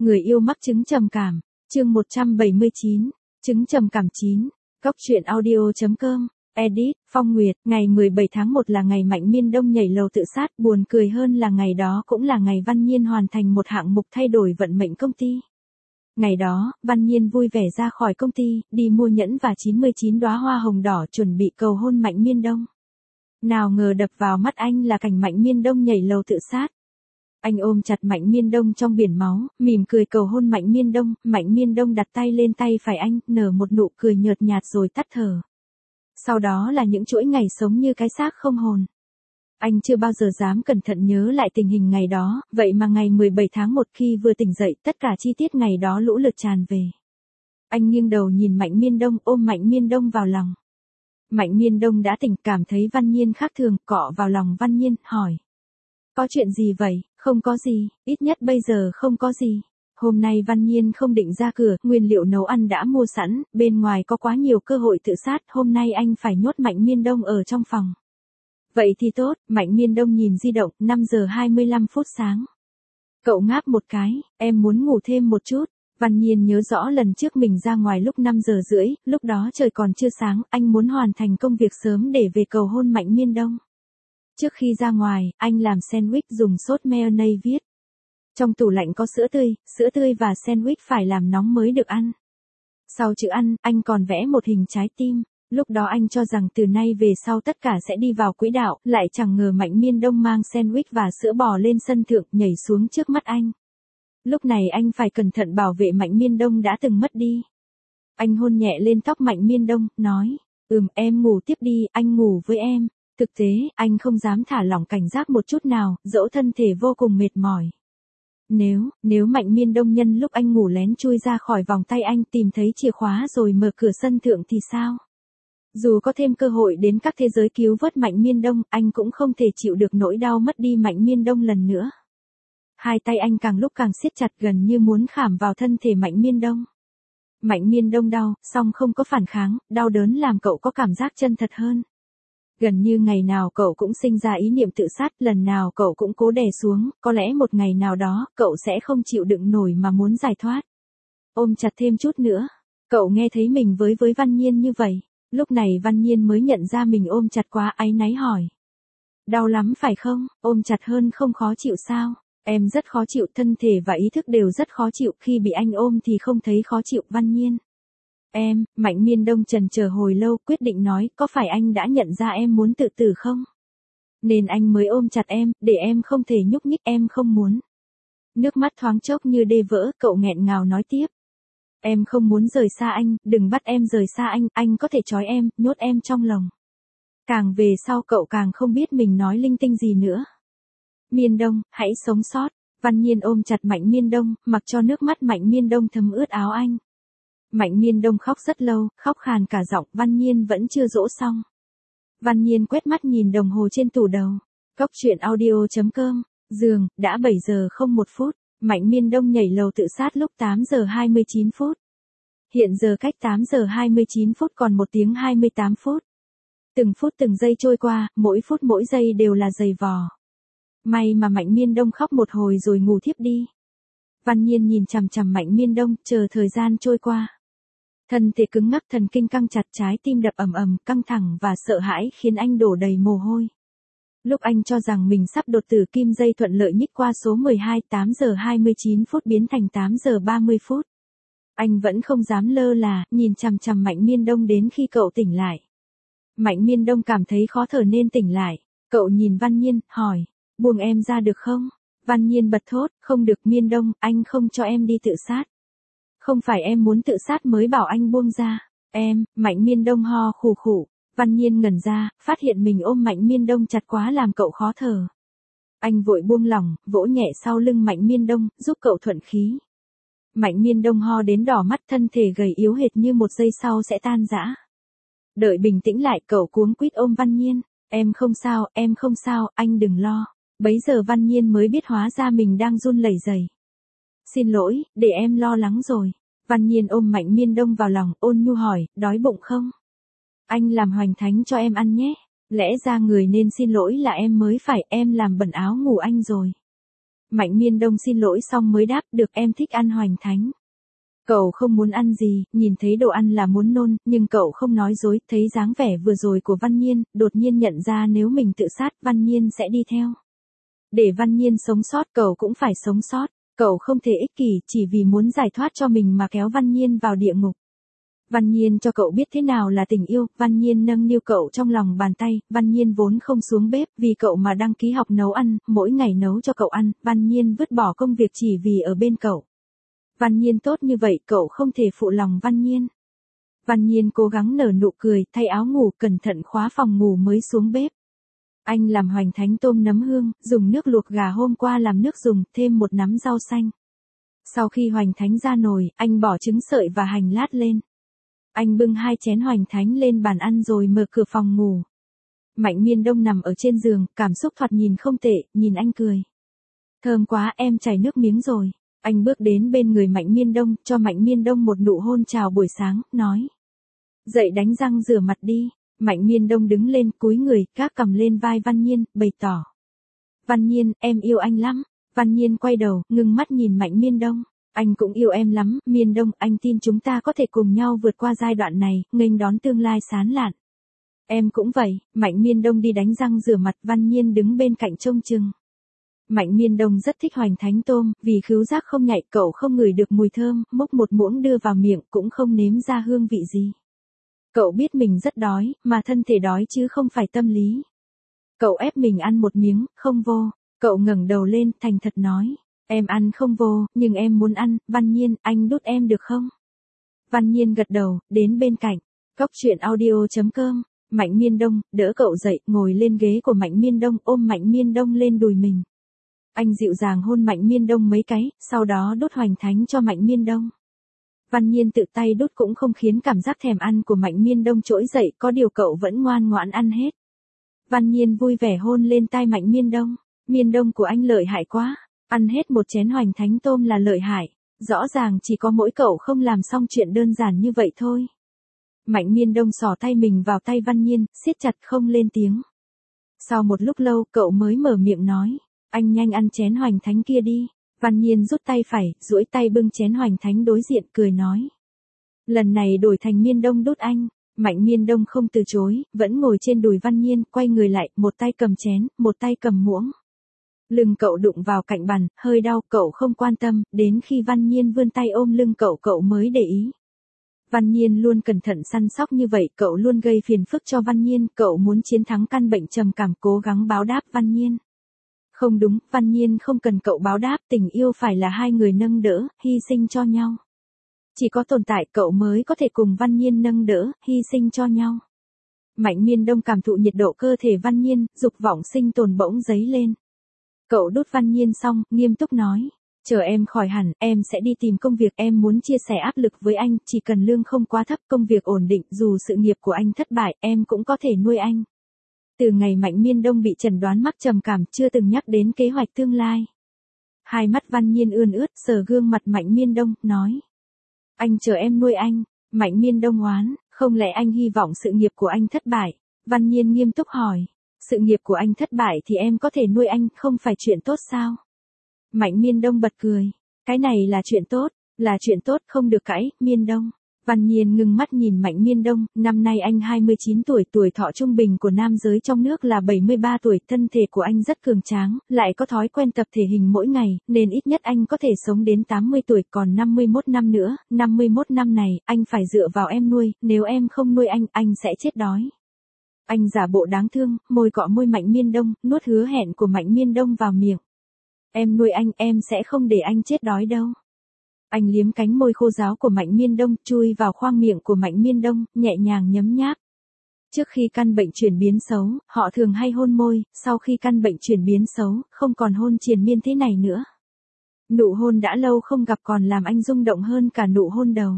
Người yêu mắc chứng trầm cảm, chương 179, chứng trầm cảm 9, Góc truyện audio.com, edit, Phong Nguyệt, ngày 17 tháng 1 là ngày Mạnh Miên Đông nhảy lầu tự sát, buồn cười hơn là ngày đó cũng là ngày Văn Nhiên hoàn thành một hạng mục thay đổi vận mệnh công ty. Ngày đó, Văn Nhiên vui vẻ ra khỏi công ty, đi mua nhẫn và 99 đóa hoa hồng đỏ chuẩn bị cầu hôn Mạnh Miên Đông. Nào ngờ đập vào mắt anh là cảnh Mạnh Miên Đông nhảy lầu tự sát. Anh ôm chặt Mạnh Miên Đông trong biển máu, mỉm cười cầu hôn Mạnh Miên Đông đặt tay lên tay phải anh, nở một nụ cười nhợt nhạt rồi tắt thở. Sau đó là những chuỗi ngày sống như cái xác không hồn. Anh chưa bao giờ dám cẩn thận nhớ lại tình hình ngày đó, vậy mà ngày 17 tháng 1 khi vừa tỉnh dậy, tất cả chi tiết ngày đó lũ lượt tràn về. Anh nghiêng đầu nhìn Mạnh Miên Đông, ôm Mạnh Miên Đông vào lòng. Mạnh Miên Đông đã tỉnh, cảm thấy Văn Nhiên khác thường, cọ vào lòng Văn Nhiên, hỏi. Có chuyện gì vậy? Không có gì, ít nhất bây giờ không có gì. Hôm nay Văn Nhiên không định ra cửa, nguyên liệu nấu ăn đã mua sẵn, bên ngoài có quá nhiều cơ hội tự sát, hôm nay anh phải nhốt Mạnh Miên Đông ở trong phòng. Vậy thì tốt, Mạnh Miên Đông nhìn di động, 5 giờ 25 phút sáng. Cậu ngáp một cái, em muốn ngủ thêm một chút. Văn Nhiên nhớ rõ lần trước mình ra ngoài lúc 5 giờ rưỡi, lúc đó trời còn chưa sáng, anh muốn hoàn thành công việc sớm để về cầu hôn Mạnh Miên Đông. Trước khi ra ngoài, anh làm sandwich dùng sốt mayonnaise viết. Trong tủ lạnh có sữa tươi và sandwich phải làm nóng mới được ăn. Sau chữ ăn, anh còn vẽ một hình trái tim. Lúc đó anh cho rằng từ nay về sau tất cả sẽ đi vào quỹ đạo, lại chẳng ngờ Mạnh Miên Đông mang sandwich và sữa bò lên sân thượng nhảy xuống trước mắt anh. Lúc này anh phải cẩn thận bảo vệ Mạnh Miên Đông đã từng mất đi. Anh hôn nhẹ lên tóc Mạnh Miên Đông, nói, em ngủ tiếp đi, anh ngủ với em. Thực tế, anh không dám thả lỏng cảnh giác một chút nào, dẫu thân thể vô cùng mệt mỏi. Nếu Mạnh Miên Đông nhân lúc anh ngủ lén chui ra khỏi vòng tay anh tìm thấy chìa khóa rồi mở cửa sân thượng thì sao? Dù có thêm cơ hội đến các thế giới cứu vớt Mạnh Miên Đông, anh cũng không thể chịu được nỗi đau mất đi Mạnh Miên Đông lần nữa. Hai tay anh càng lúc càng siết chặt gần như muốn khảm vào thân thể Mạnh Miên Đông. Mạnh Miên Đông đau, song không có phản kháng, đau đớn làm cậu có cảm giác chân thật hơn. Gần như ngày nào cậu cũng sinh ra ý niệm tự sát, lần nào cậu cũng cố đè xuống, có lẽ một ngày nào đó, cậu sẽ không chịu đựng nổi mà muốn giải thoát. Ôm chặt thêm chút nữa, cậu nghe thấy mình với Văn Nhiên như vậy. Lúc này Văn Nhiên mới nhận ra mình ôm chặt quá, áy náy hỏi. Đau lắm phải không, ôm chặt hơn không khó chịu sao? Em rất khó chịu, thân thể và ý thức đều rất khó chịu, khi bị anh ôm thì không thấy khó chịu. Văn Nhiên. Mạnh Miên Đông chần chờ hồi lâu, quyết định nói, có phải anh đã nhận ra em muốn tự tử không? Nên anh mới ôm chặt em, để em không thể nhúc nhích, em không muốn. Nước mắt thoáng chốc như đê vỡ, cậu nghẹn ngào nói tiếp. Em không muốn rời xa anh, đừng bắt em rời xa anh có thể trói em, nhốt em trong lồng. Càng về sau cậu càng không biết mình nói linh tinh gì nữa. Miên Đông, hãy sống sót. Văn Nhiên ôm chặt Mạnh Miên Đông, mặc cho nước mắt Mạnh Miên Đông thấm ướt áo anh. Mạnh Miên Đông khóc rất lâu, khóc khàn cả giọng, Văn Nhiên vẫn chưa dỗ xong. Văn Nhiên quét mắt nhìn đồng hồ trên tủ đầu. Góc truyện audio.com, giường, đã 7 giờ 01 phút, Mạnh Miên Đông nhảy lầu tự sát lúc 8 giờ 29 phút. Hiện giờ cách 8 giờ 29 phút còn 1 tiếng 28 phút. Từng phút từng giây trôi qua, mỗi phút mỗi giây đều là giày vò. May mà Mạnh Miên Đông khóc một hồi rồi ngủ thiếp đi. Văn Nhiên nhìn chằm chằm Mạnh Miên Đông, chờ thời gian trôi qua. Thân thể cứng ngắc, thần kinh căng chặt, trái tim đập ầm ầm, căng thẳng và sợ hãi khiến anh đổ đầy mồ hôi. Lúc anh cho rằng mình sắp đột tử, kim dây thuận lợi nhích qua số 12, 8 giờ 29 phút biến thành 8 giờ 30 phút. Anh vẫn không dám lơ là, nhìn chằm chằm Mạnh Miên Đông đến khi cậu tỉnh lại. Mạnh Miên Đông cảm thấy khó thở nên tỉnh lại. Cậu nhìn Văn Nhiên, hỏi, buông em ra được không? Văn Nhiên bật thốt, không được Miên Đông, anh không cho em đi tự sát. Không phải em muốn tự sát mới bảo anh buông ra. Mạnh Miên Đông ho khủ khủ. Văn Nhiên ngẩn ra, phát hiện mình ôm Mạnh Miên Đông chặt quá làm cậu khó thở. Anh vội buông lỏng, vỗ nhẹ sau lưng Mạnh Miên Đông, giúp cậu thuận khí. Mạnh Miên Đông ho đến đỏ mắt, thân thể gầy yếu hệt như một giây sau sẽ tan rã. Đợi bình tĩnh lại, cậu cuống quýt ôm Văn Nhiên. Em không sao, anh đừng lo. Bấy giờ Văn Nhiên mới biết hóa ra mình đang run lẩy bẩy. Xin lỗi, để em lo lắng rồi. Văn Nhiên ôm Mạnh Miên Đông vào lòng, ôn nhu hỏi, đói bụng không? Anh làm hoành thánh cho em ăn nhé. Lẽ ra người nên xin lỗi là em mới phải, em làm bẩn áo ngủ anh rồi. Mạnh Miên Đông xin lỗi xong mới đáp, được em thích ăn hoành thánh. Cậu không muốn ăn gì, nhìn thấy đồ ăn là muốn nôn, nhưng cậu không nói dối, thấy dáng vẻ vừa rồi của Văn Nhiên, đột nhiên nhận ra nếu mình tự sát, Văn Nhiên sẽ đi theo. Để Văn Nhiên sống sót, cậu cũng phải sống sót. Cậu không thể ích kỷ chỉ vì muốn giải thoát cho mình mà kéo Văn Nhiên vào địa ngục. Văn Nhiên cho cậu biết thế nào là tình yêu, Văn Nhiên nâng niu cậu trong lòng bàn tay, Văn Nhiên vốn không xuống bếp vì cậu mà đăng ký học nấu ăn, mỗi ngày nấu cho cậu ăn, Văn Nhiên vứt bỏ công việc chỉ vì ở bên cậu. Văn Nhiên tốt như vậy cậu không thể phụ lòng Văn Nhiên. Văn Nhiên cố gắng nở nụ cười, thay áo ngủ cẩn thận khóa phòng ngủ mới xuống bếp. Anh làm hoành thánh tôm nấm hương, dùng nước luộc gà hôm qua làm nước dùng, thêm một nắm rau xanh. Sau khi hoành thánh ra nồi, anh bỏ trứng sợi và hành lát lên. Anh bưng 2 chén hoành thánh lên bàn ăn rồi mở cửa phòng ngủ. Mạnh Miên Đông nằm ở trên giường, cảm xúc thoạt nhìn không tệ, nhìn anh cười. Thơm quá, em chảy nước miếng rồi. Anh bước đến bên người Mạnh Miên Đông, cho Mạnh Miên Đông một nụ hôn chào buổi sáng, nói. Dậy đánh răng rửa mặt đi. Mạnh Miên Đông đứng lên, cúi người, gác cầm lên vai Văn Nhiên, bày tỏ. Văn Nhiên, em yêu anh lắm. Văn Nhiên quay đầu, ngưng mắt nhìn Mạnh Miên Đông. Anh cũng yêu em lắm, Miên Đông, anh tin chúng ta có thể cùng nhau vượt qua giai đoạn này, nghênh đón tương lai sáng lạn. Em cũng vậy. Mạnh Miên Đông đi đánh răng rửa mặt, Văn Nhiên đứng bên cạnh trông chừng. Mạnh Miên Đông rất thích hoành thánh tôm, vì khứu giác không nhạy cậu không ngửi được mùi thơm, múc một muỗng đưa vào miệng cũng không nếm ra hương vị gì. Cậu biết mình rất đói, mà thân thể đói chứ không phải tâm lý. Cậu ép mình ăn một miếng, không vô. Cậu ngẩng đầu lên, thành thật nói. Em ăn không vô, nhưng em muốn ăn, Văn Nhiên, anh đút em được không? Văn Nhiên gật đầu, đến bên cạnh. Góc truyện audio.com. Mạnh Miên Đông, đỡ cậu dậy, ngồi lên ghế của Mạnh Miên Đông, ôm Mạnh Miên Đông lên đùi mình. Anh dịu dàng hôn Mạnh Miên Đông mấy cái, sau đó đút hoành thánh cho Mạnh Miên Đông. Văn Nhiên tự tay đút cũng không khiến cảm giác thèm ăn của Mạnh Miên Đông trỗi dậy, có điều cậu vẫn ngoan ngoãn ăn hết. Văn Nhiên vui vẻ hôn lên tai Mạnh Miên Đông. Miên Đông của anh lợi hại quá, ăn hết một chén hoành thánh tôm là lợi hại, rõ ràng chỉ có mỗi cậu không làm xong chuyện đơn giản như vậy thôi. Mạnh Miên Đông xỏ tay mình vào tay Văn Nhiên, siết chặt không lên tiếng. Sau một lúc lâu cậu mới mở miệng nói, anh nhanh ăn chén hoành thánh kia đi. Văn Nhiên rút tay phải, duỗi tay bưng chén hoành thánh đối diện, cười nói. Lần này đổi thành Miên Đông đút anh. Mạnh Miên Đông không từ chối, vẫn ngồi trên đùi Văn Nhiên, quay người lại, một tay cầm chén, một tay cầm muỗng. Lưng cậu đụng vào cạnh bàn, hơi đau, cậu không quan tâm, đến khi Văn Nhiên vươn tay ôm lưng cậu mới để ý. Văn Nhiên luôn cẩn thận săn sóc như vậy, cậu luôn gây phiền phức cho Văn Nhiên, cậu muốn chiến thắng căn bệnh trầm cảm, cố gắng báo đáp Văn Nhiên. Không đúng, Văn Nhiên không cần cậu báo đáp, tình yêu phải là hai người nâng đỡ, hy sinh cho nhau. Chỉ có tồn tại cậu mới có thể cùng Văn Nhiên nâng đỡ, hy sinh cho nhau. Mạnh Miên Đông cảm thụ nhiệt độ cơ thể Văn Nhiên, dục vọng sinh tồn bỗng dấy lên. Cậu đút Văn Nhiên xong, nghiêm túc nói. Chờ em khỏi hẳn, em sẽ đi tìm công việc, em muốn chia sẻ áp lực với anh, chỉ cần lương không quá thấp, công việc ổn định, dù sự nghiệp của anh thất bại, em cũng có thể nuôi anh. Từ ngày Mạnh Miên Đông bị chẩn đoán mắc trầm cảm, chưa từng nhắc đến kế hoạch tương lai. Hai mắt Văn Nhiên ươn ướt, sờ gương mặt Mạnh Miên Đông, nói. Anh chờ em nuôi anh. Mạnh Miên Đông oán, không lẽ anh hy vọng sự nghiệp của anh thất bại? Văn Nhiên nghiêm túc hỏi. Sự nghiệp của anh thất bại thì em có thể nuôi anh, không phải chuyện tốt sao? Mạnh Miên Đông bật cười. Cái này là chuyện tốt, không được cãi, Miên Đông. Văn Nhiên ngưng mắt nhìn Mạnh Miên Đông, năm nay anh 29 tuổi, tuổi thọ trung bình của nam giới trong nước là 73 tuổi, thân thể của anh rất cường tráng, lại có thói quen tập thể hình mỗi ngày, nên ít nhất anh có thể sống đến 80 tuổi, còn 51 năm nữa, 51 năm này, anh phải dựa vào em nuôi, nếu em không nuôi anh sẽ chết đói. Anh giả bộ đáng thương, môi cọ môi Mạnh Miên Đông, nuốt hứa hẹn của Mạnh Miên Đông vào miệng. Em nuôi anh, em sẽ không để anh chết đói đâu. Anh liếm cánh môi khô ráo của Mạnh Miên Đông, chui vào khoang miệng của Mạnh Miên Đông, nhẹ nhàng nhấm nháp. Trước khi căn bệnh chuyển biến xấu, họ thường hay hôn môi, sau khi căn bệnh chuyển biến xấu, không còn hôn triền miên thế này nữa. Nụ hôn đã lâu không gặp còn làm anh rung động hơn cả nụ hôn đầu.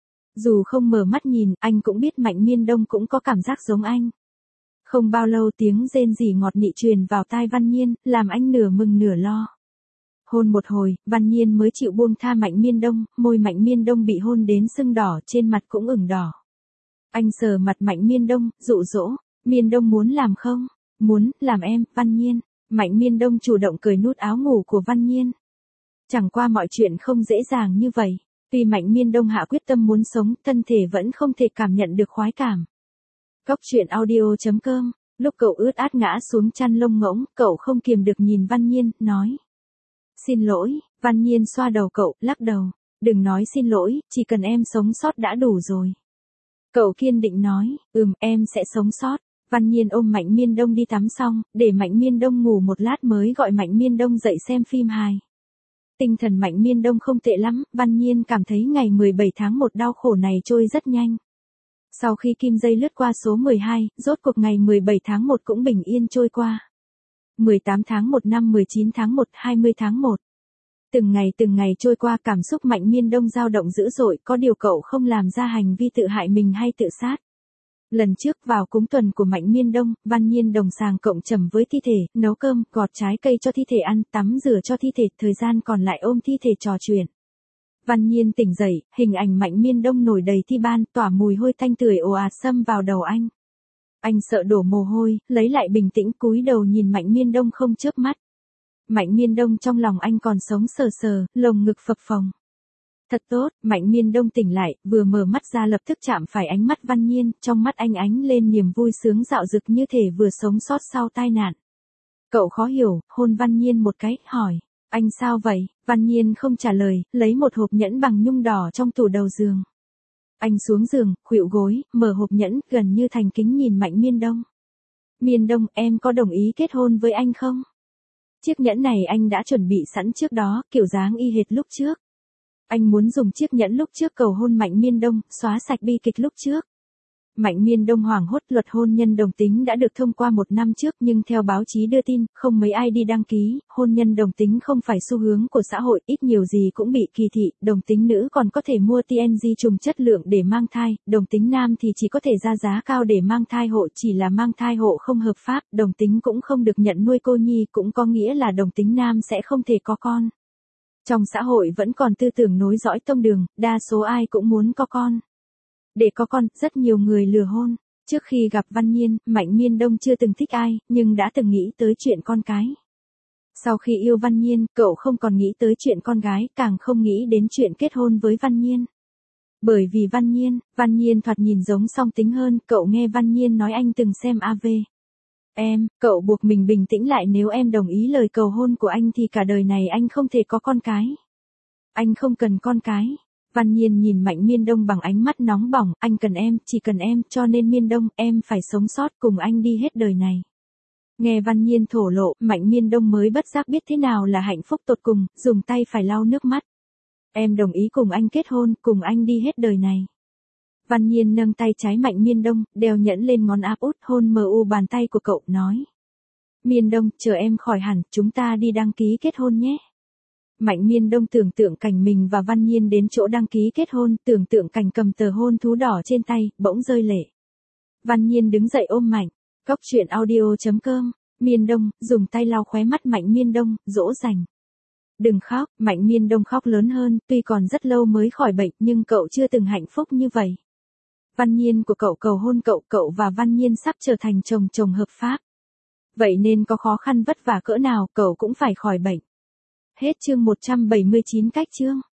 Dù không mở mắt nhìn, anh cũng biết Mạnh Miên Đông cũng có cảm giác giống anh. Không bao lâu tiếng rên rỉ ngọt nị truyền vào tai Văn Nhiên, làm anh nửa mừng nửa lo. Hôn một hồi, Văn Nhiên mới chịu buông tha Mạnh Miên Đông, môi Mạnh Miên Đông bị hôn đến sưng đỏ, trên mặt cũng ửng đỏ. Anh sờ mặt Mạnh Miên Đông, dụ dỗ, Miên Đông muốn làm không? Muốn, làm em, Văn Nhiên. Mạnh Miên Đông chủ động cởi nút áo ngủ của Văn Nhiên. Chẳng qua mọi chuyện không dễ dàng như vậy. Tuy Mạnh Miên Đông hạ quyết tâm muốn sống, thân thể vẫn không thể cảm nhận được khoái cảm. Góc truyện audio.com. Lúc cậu ướt át ngã xuống chăn lông ngỗng, cậu không kiềm được nhìn Văn Nhiên, nói. Xin lỗi. Văn Nhiên xoa đầu cậu, lắc đầu. Đừng nói xin lỗi, chỉ cần em sống sót đã đủ rồi. Cậu kiên định nói, em sẽ sống sót. Văn Nhiên ôm Mạnh Miên Đông đi tắm xong, để Mạnh Miên Đông ngủ một lát mới gọi Mạnh Miên Đông dậy xem phim hài. Tinh thần Mạnh Miên Đông không tệ lắm, Văn Nhiên cảm thấy ngày 17 tháng 1 đau khổ này trôi rất nhanh. Sau khi kim dây lướt qua số 12, rốt cuộc ngày 17 tháng 1 cũng bình yên trôi qua. 18 tháng 1 năm 19 tháng 1, 20 tháng 1. Từng ngày trôi qua, cảm xúc Mạnh Miên Đông dao động dữ dội, có điều cậu không làm ra hành vi tự hại mình hay tự sát. Lần trước vào cúng tuần của Mạnh Miên Đông, Văn Nhiên đồng sàng cộng trầm với thi thể, nấu cơm, gọt trái cây cho thi thể ăn, tắm rửa cho thi thể, thời gian còn lại ôm thi thể trò chuyện. Văn Nhiên tỉnh dậy, hình ảnh Mạnh Miên Đông nổi đầy thi ban, tỏa mùi hôi tanh tưởi ồ ạt xâm vào đầu anh. Anh sợ đổ mồ hôi, lấy lại bình tĩnh cúi đầu nhìn Mạnh Miên Đông không chớp mắt. Mạnh Miên Đông trong lòng anh còn sống sờ sờ, lồng ngực phập phồng. Thật tốt, Mạnh Miên Đông tỉnh lại, vừa mở mắt ra lập tức chạm phải ánh mắt Văn Nhiên, trong mắt anh ánh lên niềm vui sướng dạo dực như thể vừa sống sót sau tai nạn. Cậu khó hiểu, hôn Văn Nhiên một cái, hỏi, anh sao vậy? Văn Nhiên không trả lời, lấy một hộp nhẫn bằng nhung đỏ trong tủ đầu giường. Anh xuống giường, khuỵu gối, mở hộp nhẫn, gần như thành kính nhìn Mạnh Miên Đông. Miên Đông, em có đồng ý kết hôn với anh không? Chiếc nhẫn này anh đã chuẩn bị sẵn trước đó, kiểu dáng y hệt lúc trước. Anh muốn dùng chiếc nhẫn lúc trước cầu hôn Mạnh Miên Đông, xóa sạch bi kịch lúc trước. Mạnh Miên Đông hoảng hốt, luật hôn nhân đồng tính đã được thông qua 1 năm trước nhưng theo báo chí đưa tin, không mấy ai đi đăng ký, hôn nhân đồng tính không phải xu hướng của xã hội, ít nhiều gì cũng bị kỳ thị, đồng tính nữ còn có thể mua TNG trùng chất lượng để mang thai, đồng tính nam thì chỉ có thể ra giá cao để mang thai hộ, chỉ là mang thai hộ không hợp pháp, đồng tính cũng không được nhận nuôi cô nhi, cũng có nghĩa là đồng tính nam sẽ không thể có con. Trong xã hội vẫn còn tư tưởng nối dõi tông đường, đa số ai cũng muốn có con. Để có con, rất nhiều người lừa hôn. Trước khi gặp Văn Nhiên, Mạnh Miên Đông chưa từng thích ai, nhưng đã từng nghĩ tới chuyện con cái. Sau khi yêu Văn Nhiên, cậu không còn nghĩ tới chuyện con gái, càng không nghĩ đến chuyện kết hôn với Văn Nhiên. Bởi vì Văn Nhiên thoạt nhìn giống song tính hơn, cậu nghe Văn Nhiên nói anh từng xem AV. Cậu buộc mình bình tĩnh lại, nếu em đồng ý lời cầu hôn của anh thì cả đời này anh không thể có con cái. Anh không cần con cái. Văn Nhiên nhìn Mạnh Miên Đông bằng ánh mắt nóng bỏng, anh cần em, chỉ cần em, cho nên Miên Đông, em phải sống sót cùng anh đi hết đời này. Nghe Văn Nhiên thổ lộ, Mạnh Miên Đông mới bất giác biết thế nào là hạnh phúc tột cùng, dùng tay phải lau nước mắt. Em đồng ý cùng anh kết hôn, cùng anh đi hết đời này. Văn Nhiên nâng tay trái Mạnh Miên Đông, đeo nhẫn lên ngón áp út, hôn mờ u bàn tay của cậu, nói. Miên Đông, chờ em khỏi hẳn, chúng ta đi đăng ký kết hôn nhé. Mạnh Miên Đông tưởng tượng cảnh mình và Văn Nhiên đến chỗ đăng ký kết hôn, tưởng tượng cảnh cầm tờ hôn thú đỏ trên tay, bỗng rơi lệ. Văn Nhiên đứng dậy ôm Mạnh. Góc truyện audio.com. Miên Đông, dùng tay lau khóe mắt Mạnh Miên Đông, dỗ dành. Đừng khóc, Mạnh Miên Đông khóc lớn hơn, tuy còn rất lâu mới khỏi bệnh nhưng cậu chưa từng hạnh phúc như vậy. Văn Nhiên của cậu cầu hôn cậu và Văn Nhiên sắp trở thành chồng hợp pháp. Vậy nên có khó khăn vất vả cỡ nào cậu cũng phải khỏi bệnh. Hết chương 179 cách chương.